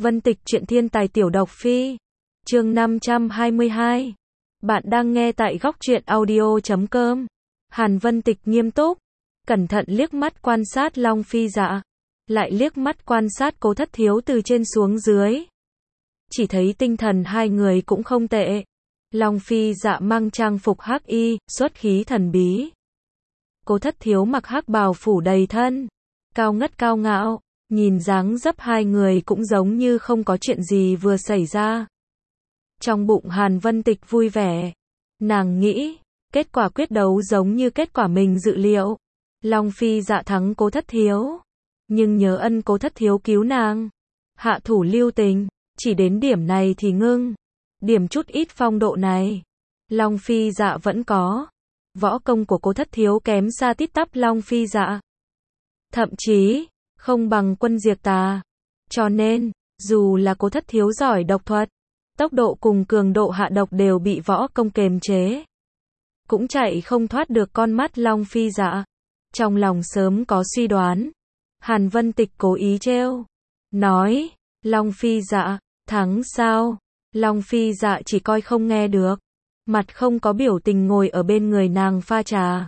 Vân Tịch truyện thiên tài tiểu độc phi. Chương 522. Bạn đang nghe tại góc truyện audio.com. Hàn Vân Tịch nghiêm túc, cẩn thận liếc mắt quan sát Long Phi Dạ, lại liếc mắt quan sát Cố Thất Thiếu từ trên xuống dưới. Chỉ thấy tinh thần hai người cũng không tệ. Long Phi Dạ mang trang phục hắc y, xuất khí thần bí. Cố Thất Thiếu mặc hắc bào phủ đầy thân, cao ngất cao ngạo, nhìn dáng dấp hai người cũng giống như không có chuyện gì vừa xảy ra. Trong bụng Hàn Vân Tịch vui vẻ, nàng nghĩ, kết quả quyết đấu giống như kết quả mình dự liệu. Long Phi Dạ thắng Cố Thất Thiếu, nhưng nhớ ân Cố Thất Thiếu cứu nàng, hạ thủ lưu tình, chỉ đến điểm này thì ngưng. Điểm chút ít phong độ này, Long Phi Dạ vẫn có. Võ công của Cố Thất Thiếu kém xa tít tắp Long Phi Dạ, thậm chí không bằng Quân Diệt Tà. Cho nên, dù là Cố Thất Thiếu giỏi độc thuật, tốc độ cùng cường độ hạ độc đều bị võ công kềm chế, cũng chạy không thoát được con mắt Long Phi Dạ. Trong lòng sớm có suy đoán, Hàn Vân Tịch cố ý trêu, nói, Long Phi Dạ, thắng sao? Long Phi Dạ chỉ coi không nghe được, mặt không có biểu tình ngồi ở bên người nàng pha trà.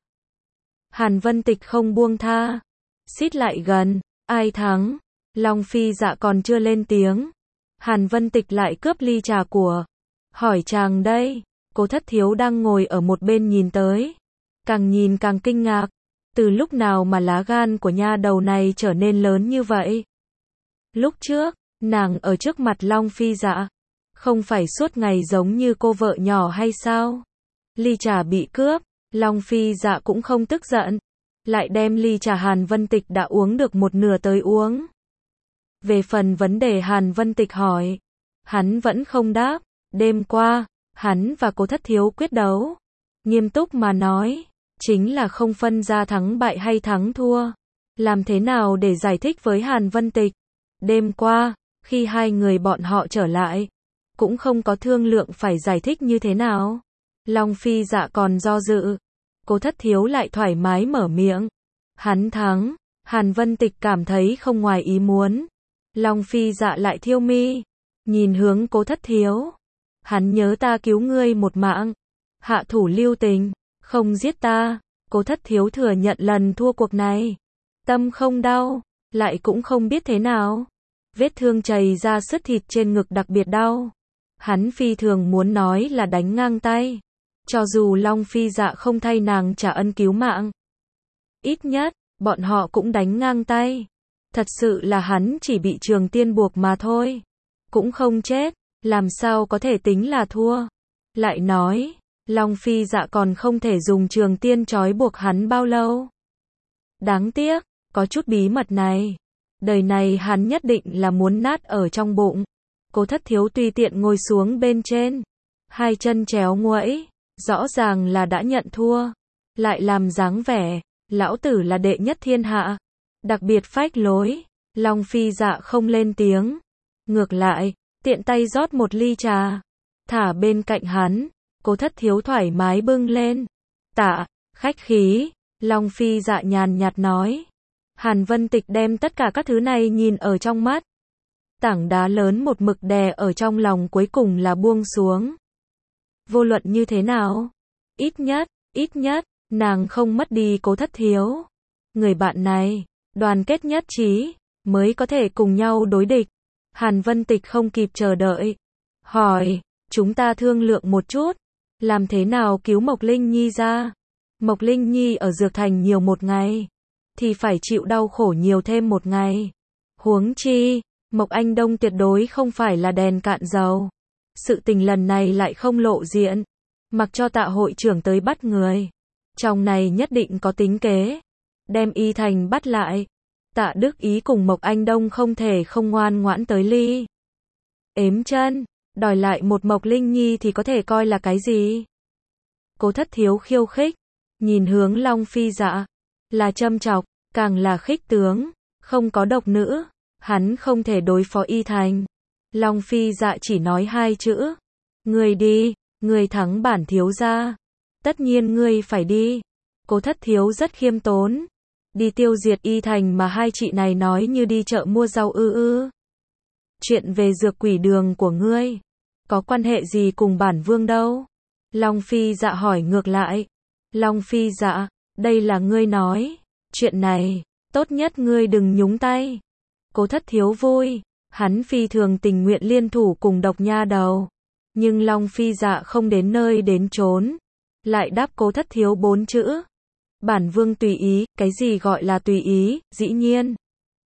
Hàn Vân Tịch không buông tha, xít lại gần, ai thắng? Long Phi Dạ còn chưa lên tiếng, Hàn Vân Tịch lại cướp ly trà của, hỏi chàng đây. Cố Thất Thiếu đang ngồi ở một bên nhìn tới, càng nhìn càng kinh ngạc, từ lúc nào mà lá gan của nha đầu này trở nên lớn như vậy? Lúc trước, nàng ở trước mặt Long Phi Dạ, không phải suốt ngày giống như cô vợ nhỏ hay sao? Ly trà bị cướp, Long Phi Dạ cũng không tức giận, lại đem ly trà Hàn Vân Tịch đã uống được một nửa tới uống. Về phần vấn đề Hàn Vân Tịch hỏi, hắn vẫn không đáp. Đêm qua, hắn và Cố Thất Thiếu quyết đấu, nghiêm túc mà nói, chính là không phân ra thắng bại hay thắng thua. Làm thế nào để giải thích với Hàn Vân Tịch? Đêm qua, khi hai người bọn họ trở lại, cũng không có thương lượng phải giải thích như thế nào. Long Phi Dạ còn do dự, Cố Thất Thiếu lại thoải mái mở miệng, hắn thắng. Hàn Vân Tịch cảm thấy không ngoài ý muốn. Long Phi Dạ lại thiêu mi, nhìn hướng Cố Thất Thiếu, hắn nhớ ta cứu ngươi một mạng, hạ thủ lưu tình, không giết ta. Cố Thất Thiếu thừa nhận lần thua cuộc này, tâm không đau, lại cũng không biết thế nào. Vết thương chảy ra sứt thịt trên ngực đặc biệt đau. Hắn phi thường muốn nói là đánh ngang tay, cho dù Long Phi Dạ không thay nàng trả ân cứu mạng, ít nhất, bọn họ cũng đánh ngang tay. Thật sự là hắn chỉ bị trường tiên buộc mà thôi, cũng không chết, làm sao có thể tính là thua. Lại nói, Long Phi Dạ còn không thể dùng trường tiên trói buộc hắn bao lâu. Đáng tiếc, có chút bí mật này, đời này hắn nhất định là muốn nát ở trong bụng. Cố Thất Thiếu tùy tiện ngồi xuống bên trên, hai chân chéo nguẫy, rõ ràng là đã nhận thua, lại làm dáng vẻ, lão tử là đệ nhất thiên hạ, đặc biệt phách lối. Long Phi Dạ không lên tiếng, ngược lại, tiện tay rót một ly trà, thả bên cạnh hắn. Cố Thất Thiếu thoải mái bưng lên, tạ, khách khí. Long Phi Dạ nhàn nhạt nói. Hàn Vân Tịch đem tất cả các thứ này nhìn ở trong mắt, tảng đá lớn một mực đè ở trong lòng cuối cùng là buông xuống. Vô luận như thế nào, ít nhất, nàng không mất đi Cố Thất Thiếu. Người bạn này, đoàn kết nhất trí, mới có thể cùng nhau đối địch. Hàn Vân Tịch không kịp chờ đợi, hỏi, chúng ta thương lượng một chút, làm thế nào cứu Mộc Linh Nhi ra? Mộc Linh Nhi ở Dược Thành nhiều một ngày, thì phải chịu đau khổ nhiều thêm một ngày. Huống chi, Mộc Anh Đông tuyệt đối không phải là đèn cạn dầu. Sự tình lần này lại không lộ diện, mặc cho Tạ hội trưởng tới bắt người, trong này nhất định có tính kế. Đem Y Thành bắt lại, Tạ Đức Ý cùng Mộc Anh Đông không thể không ngoan ngoãn tới ly. Ếm chân, đòi lại một Mộc Linh Nhi thì có thể coi là cái gì? Cố Thất Thiếu khiêu khích, nhìn hướng Long Phi Dạ, là châm chọc, càng là khích tướng, không có độc nữ, hắn không thể đối phó Y Thành. Long Phi Dạ chỉ nói hai chữ, ngươi đi, ngươi thắng bản thiếu gia, tất nhiên ngươi phải đi. Cố Thất Thiếu rất khiêm tốn, đi tiêu diệt Y Thành mà hai chị này nói như đi chợ mua rau ư. chuyện về dược quỷ đường của ngươi, có quan hệ gì cùng bản vương đâu? Long Phi Dạ hỏi ngược lại. Long Phi Dạ, đây là ngươi nói, chuyện này, tốt nhất ngươi đừng nhúng tay. Cố Thất Thiếu vui, hắn phi thường tình nguyện liên thủ cùng độc nha đầu. Nhưng Long Phi Dạ không đến nơi đến chốn, lại đáp Cố Thất Thiếu 4 chữ. Bản vương tùy ý, cái gì gọi là tùy ý, dĩ nhiên.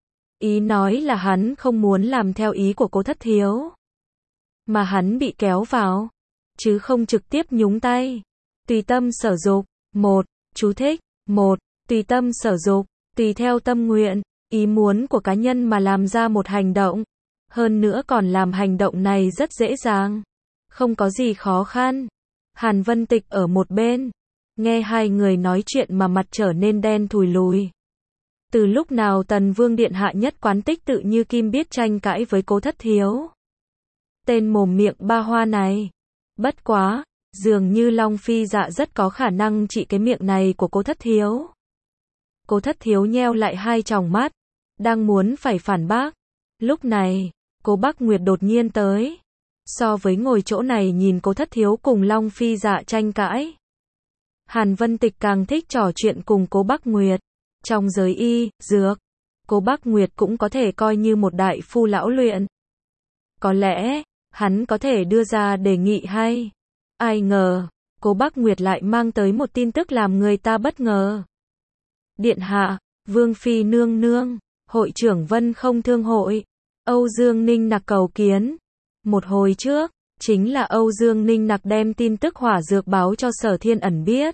Ý nói là hắn không muốn làm theo ý của Cố Thất Thiếu. Mà hắn bị kéo vào, chứ không trực tiếp nhúng tay. Tùy tâm sở dục. 1. Chú thích. 1. Tùy tâm sở dục, tùy theo tâm nguyện, ý muốn của cá nhân mà làm ra một hành động. Hơn nữa còn làm hành động này rất dễ dàng. Không có gì khó khăn. Hàn Vân Tịch ở một bên, nghe hai người nói chuyện mà mặt trở nên đen thùi lùi. Từ lúc nào Tần Vương Điện Hạ nhất quán tích tự như kim biết tranh cãi với Cố Thất Thiếu. Tên mồm miệng ba hoa này. Bất quá, dường như Long Phi Dạ rất có khả năng trị cái miệng này của Cố Thất Thiếu. Cố Thất Thiếu nheo lại hai tròng mắt, đang muốn phải phản bác. Lúc này, Cố Bắc Nguyệt đột nhiên tới. So với ngồi chỗ này nhìn Cố Thất Thiếu cùng Long Phi Dạ tranh cãi, Hàn Vân Tịch càng thích trò chuyện cùng Cố Bắc Nguyệt. Trong giới y, dược, Cố Bắc Nguyệt cũng có thể coi như một đại phu lão luyện. Có lẽ, hắn có thể đưa ra đề nghị hay. Ai ngờ, Cố Bắc Nguyệt lại mang tới một tin tức làm người ta bất ngờ. Điện hạ, Vương Phi nương nương, hội trưởng Vân Không Thương hội, Âu Dương Ninh Nặc cầu kiến. Một hồi trước, chính là Âu Dương Ninh Nặc đem tin tức hỏa dược báo cho Sở Thiên Ẩn biết.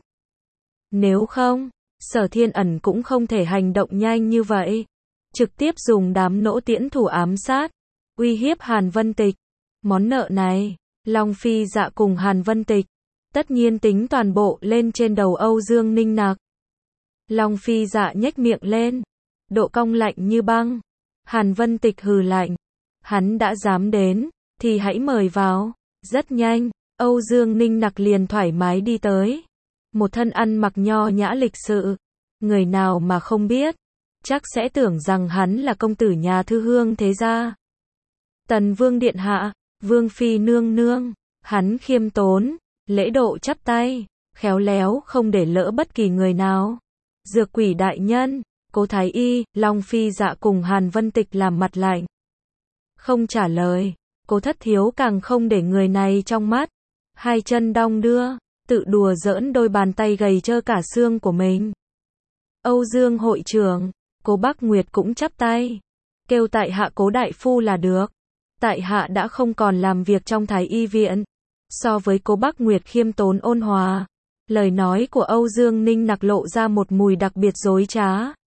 Nếu không, Sở Thiên Ẩn cũng không thể hành động nhanh như vậy. Trực tiếp dùng đám nỗ tiễn thủ ám sát, uy hiếp Hàn Vân Tịch. Món nợ này, Long Phi Dạ cùng Hàn Vân Tịch, tất nhiên tính toàn bộ lên trên đầu Âu Dương Ninh Nặc. Long Phi Dạ nhếch miệng lên, độ cong lạnh như băng. Hàn Vân Tịch hừ lạnh, hắn đã dám đến, thì hãy mời vào. Rất nhanh, Âu Dương Ninh Nặc liền thoải mái đi tới. Một thân ăn mặc nho nhã lịch sự, người nào mà không biết, chắc sẽ tưởng rằng hắn là công tử nhà thư hương thế gia. Tần Vương Điện Hạ, Vương Phi nương nương, hắn khiêm tốn, lễ độ chắp tay, khéo léo không để lỡ bất kỳ người nào. Dược quỷ đại nhân, Cố Thái Y, Long Phi Dạ cùng Hàn Vân Tịch làm mặt lạnh, không trả lời. Cố Thất Thiếu càng không để người này trong mắt, hai chân đong đưa, tự đùa giỡn đôi bàn tay gầy trơ cả xương của mình. Âu Dương hội trưởng, Cố Bắc Nguyệt cũng chắp tay, kêu tại hạ Cố đại phu là được. Tại hạ đã không còn làm việc trong Thái Y viện. So với Cố Bắc Nguyệt khiêm tốn ôn hòa, lời nói của Âu Dương Ninh Nặc lộ ra một mùi đặc biệt dối trá.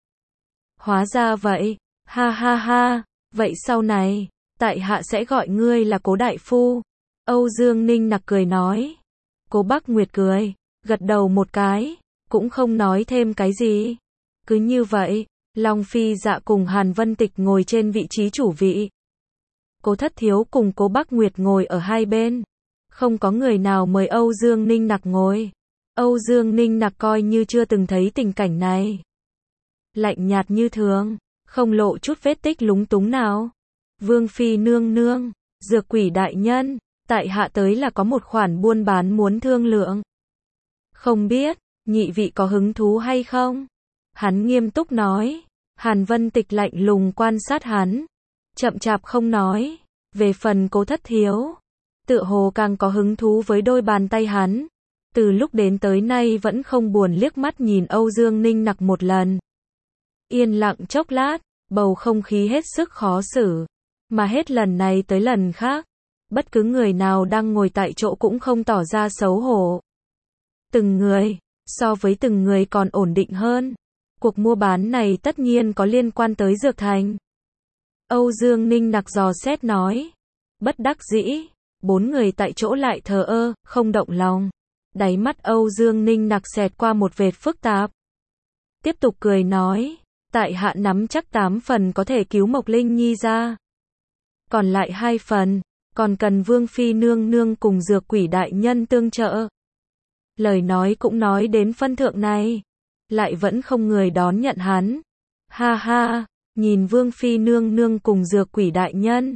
Hóa ra vậy, ha ha ha, vậy sau này, tại hạ sẽ gọi ngươi là Cố đại phu. Âu Dương Ninh Nặc cười nói. Cố Bắc Nguyệt cười, gật đầu một cái, cũng không nói thêm cái gì. Cứ như vậy, Long Phi Dạ cùng Hàn Vân Tịch ngồi trên vị trí chủ vị. Cố Thất Thiếu cùng Cố Bắc Nguyệt ngồi ở hai bên. Không có người nào mời Âu Dương Ninh Nặc ngồi. Âu Dương Ninh Nặc coi như chưa từng thấy tình cảnh này. Lạnh nhạt như thường, không lộ chút vết tích lúng túng nào. Vương Phi nương nương, dược quỷ đại nhân, tại hạ tới là có một khoản buôn bán muốn thương lượng. Không biết, nhị vị có hứng thú hay không? Hắn nghiêm túc nói. Hàn Vân Tịch lạnh lùng quan sát hắn, chậm chạp không nói. Về phần Cố Thất Thiếu, tựa hồ càng có hứng thú với đôi bàn tay hắn. Từ lúc đến tới nay vẫn không buồn liếc mắt nhìn Âu Dương Ninh Nặc một lần. Yên lặng chốc lát, bầu không khí hết sức khó xử. Mà hết lần này tới lần khác, bất cứ người nào đang ngồi tại chỗ cũng không tỏ ra xấu hổ. Từng người, so với từng người còn ổn định hơn. Cuộc mua bán này tất nhiên có liên quan tới Dược Thành. Âu Dương Ninh Nặc dò xét nói. Bất đắc dĩ, bốn người tại chỗ lại thờ ơ, không động lòng. Đáy mắt Âu Dương Ninh Nặc xẹt qua một vệt phức tạp. Tiếp tục cười nói, tại hạ nắm chắc 8 phần có thể cứu Mộc Linh Nhi ra. Còn lại 2 phần, còn cần Vương Phi nương nương cùng dược quỷ đại nhân tương trợ. Lời nói cũng nói đến phân thượng này, lại vẫn không người đón nhận hắn. Ha ha, nhìn Vương Phi nương nương cùng dược quỷ đại nhân,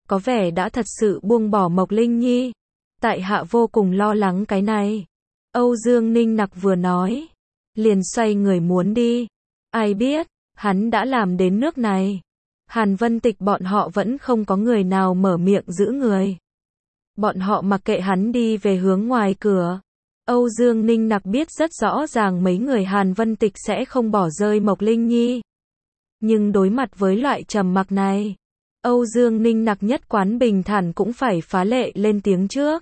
có vẻ đã thật sự buông bỏ Mộc Linh Nhi. Tại hạ vô cùng lo lắng cái này. Âu Dương Ninh Nặc vừa nói, liền xoay người muốn đi. Ai biết, hắn đã làm đến nước này. Hàn Vân Tịch bọn họ vẫn không có người nào mở miệng giữ người. Bọn họ mặc kệ hắn đi về hướng ngoài cửa. Âu Dương Ninh Nặc biết rất rõ ràng mấy người Hàn Vân Tịch sẽ không bỏ rơi Mộc Linh Nhi. Nhưng đối mặt với loại trầm mặc này, Âu Dương Ninh Nặc nhất quán bình thản cũng phải phá lệ lên tiếng trước.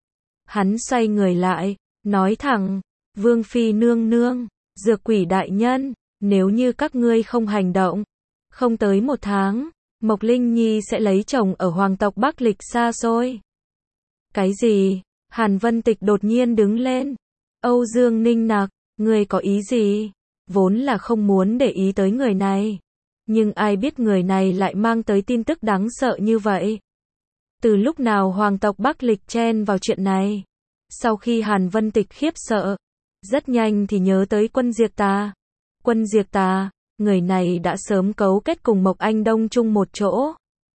Hắn xoay người lại, nói thẳng, Vương Phi nương nương, Dược Quỷ đại nhân, nếu như các ngươi không hành động, không tới 1 tháng, Mộc Linh Nhi sẽ lấy chồng ở hoàng tộc Bắc Lịch xa xôi. Cái gì? Hàn Vân Tịch đột nhiên đứng lên. Âu Dương Ninh Nặc, ngươi có ý gì? Vốn là không muốn để ý tới người này. Nhưng ai biết người này lại mang tới tin tức đáng sợ như vậy. Từ lúc nào hoàng tộc Bắc Lịch chen vào chuyện này? Sau khi Hàn Vân Tịch khiếp sợ, rất nhanh thì nhớ tới Quân Diệt Tà. Quân Diệt Tà, người này đã sớm cấu kết cùng Mộc Anh Đông chung một chỗ.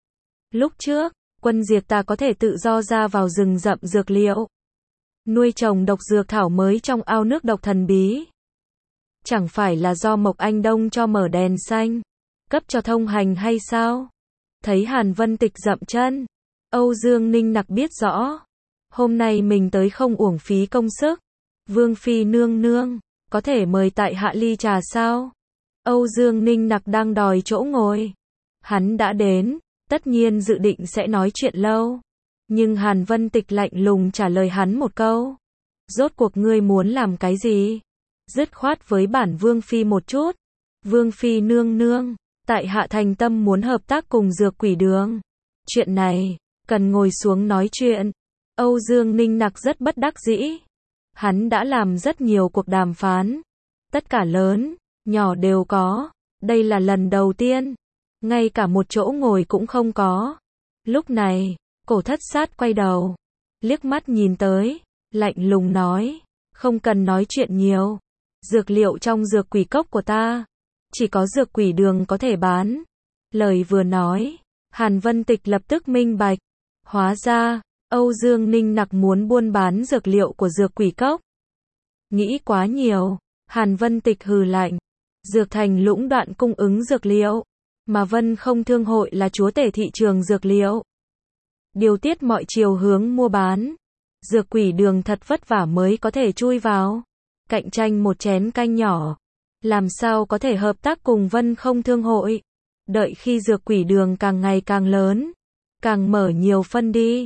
Lúc trước, Quân Diệt Tà có thể tự do ra vào rừng rậm dược liệu, nuôi trồng độc dược thảo mới trong ao nước độc thần bí. Chẳng phải là do Mộc Anh Đông cho mở đèn xanh, cấp cho thông hành hay sao? Thấy Hàn Vân Tịch dậm chân, Âu Dương Ninh Nặc biết rõ, hôm nay mình tới không uổng phí công sức. Vương Phi nương nương, có thể mời tại hạ ly trà sao? Âu Dương Ninh Nặc đang đòi chỗ ngồi. Hắn đã đến, tất nhiên dự định sẽ nói chuyện lâu. Nhưng Hàn Vân Tịch lạnh lùng trả lời hắn một câu. Rốt cuộc ngươi muốn làm cái gì? Dứt khoát với bản Vương Phi một chút. Vương Phi nương nương, tại hạ thành tâm muốn hợp tác cùng Dược Quỷ Đường. Chuyện này, cần ngồi xuống nói chuyện. Âu Dương Ninh Nặc rất bất đắc dĩ. Hắn đã làm rất nhiều cuộc đàm phán. Tất cả lớn, nhỏ đều có. Đây là lần đầu tiên. Ngay cả một chỗ ngồi cũng không có. Lúc này, Cổ Thất Sát quay đầu, liếc mắt nhìn tới, lạnh lùng nói, không cần nói chuyện nhiều. Dược liệu trong dược quỷ cốc của ta, chỉ có Dược Quỷ Đường có thể bán. Lời vừa nói, Hàn Vân Tịch lập tức minh bạch. Hóa ra, Âu Dương Ninh Nặc muốn buôn bán dược liệu của Dược Quỷ Cốc. Nghĩ quá nhiều, Hàn Vân Tịch hừ lạnh. Dược Thành lũng đoạn cung ứng dược liệu, mà Vân Không Thương Hội là chúa tể thị trường dược liệu. Điều tiết mọi chiều hướng mua bán. Dược Quỷ Đường thật vất vả mới có thể chui vào. Cạnh tranh một chén canh nhỏ. Làm sao có thể hợp tác cùng Vân Không Thương Hội? Đợi khi Dược Quỷ Đường càng ngày càng lớn, càng mở nhiều phân đi,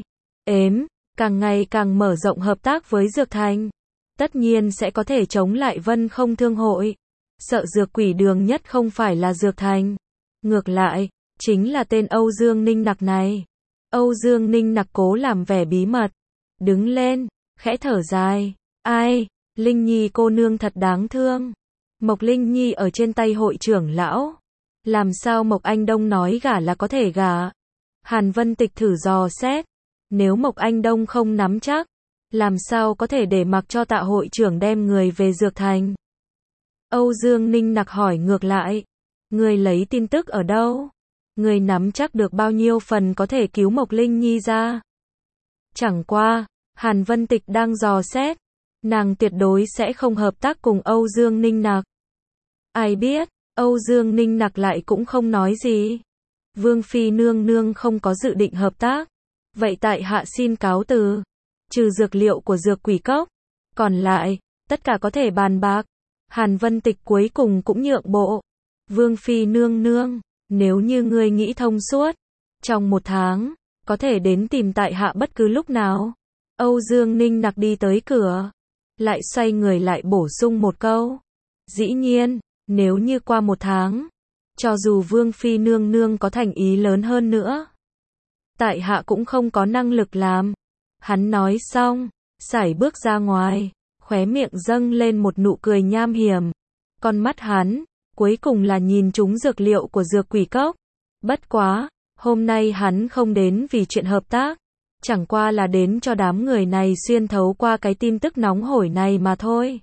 càng ngày càng mở rộng hợp tác với Dược Thành, tất nhiên sẽ có thể chống lại Vân Không Thương Hội. Sợ Dược Quỷ Đường nhất không phải là Dược Thành. Ngược lại, chính là tên Âu Dương Ninh Nặc này. Âu Dương Ninh Nặc cố làm vẻ bí mật. Đứng lên, khẽ thở dài. Ai, Linh Nhi cô nương thật đáng thương. Mộc Linh Nhi ở trên tay hội trưởng lão. Làm sao Mộc Anh Đông nói gả là có thể gả? Hàn Vân Tịch thử dò xét. Nếu Mộc Anh Đông không nắm chắc, làm sao có thể để mặc cho Tạ hội trưởng đem người về Dược Thành? Âu Dương Ninh Nặc hỏi ngược lại. Người lấy tin tức ở đâu? Người nắm chắc được bao nhiêu phần có thể cứu Mộc Linh Nhi ra? Chẳng qua, Hàn Vân Tịch đang dò xét. Nàng tuyệt đối sẽ không hợp tác cùng Âu Dương Ninh Nặc. Ai biết, Âu Dương Ninh Nặc lại cũng không nói gì. Vương Phi nương nương không có dự định hợp tác. Vậy tại hạ xin cáo từ. Trừ dược liệu của Dược Quỷ Cốc, còn lại, tất cả có thể bàn bạc. Hàn Vân Tịch cuối cùng cũng nhượng bộ. Vương Phi nương nương, nếu như ngươi nghĩ thông suốt, trong 1 tháng, có thể đến tìm tại hạ bất cứ lúc nào. Âu Dương Ninh Nặc đi tới cửa, lại xoay người lại bổ sung một câu. Dĩ nhiên, nếu như qua 1 tháng, cho dù Vương Phi nương nương có thành ý lớn hơn nữa, tại hạ cũng không có năng lực làm. Hắn nói xong, sải bước ra ngoài, khóe miệng dâng lên một nụ cười nham hiểm. Con mắt hắn, cuối cùng là nhìn trúng dược liệu của Dược Quỷ Cốc. Bất quá, hôm nay hắn không đến vì chuyện hợp tác, chẳng qua là đến cho đám người này xuyên thấu qua cái tin tức nóng hổi này mà thôi.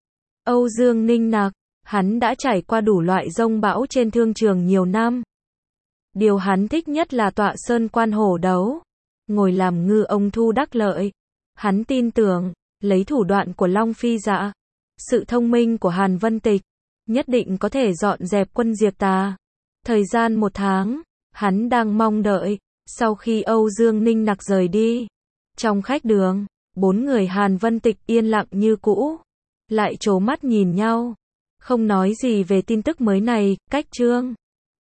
Âu Dương Ninh Nặc, hắn đã trải qua đủ loại giông bão trên thương trường nhiều năm. Điều hắn thích nhất là tọa sơn quan hổ đấu. Ngồi làm ngư ông thu đắc lợi. Hắn tin tưởng, lấy thủ đoạn của Long Phi Dạ, sự thông minh của Hàn Vân Tịch, nhất định có thể dọn dẹp quân Diệt Tà. Thời gian 1 tháng, hắn đang mong đợi, sau khi Âu Dương Ninh Nặc rời đi. Trong khách đường, 4 người Hàn Vân Tịch yên lặng như cũ, lại trố mắt nhìn nhau, không nói gì về tin tức mới này. Cách chương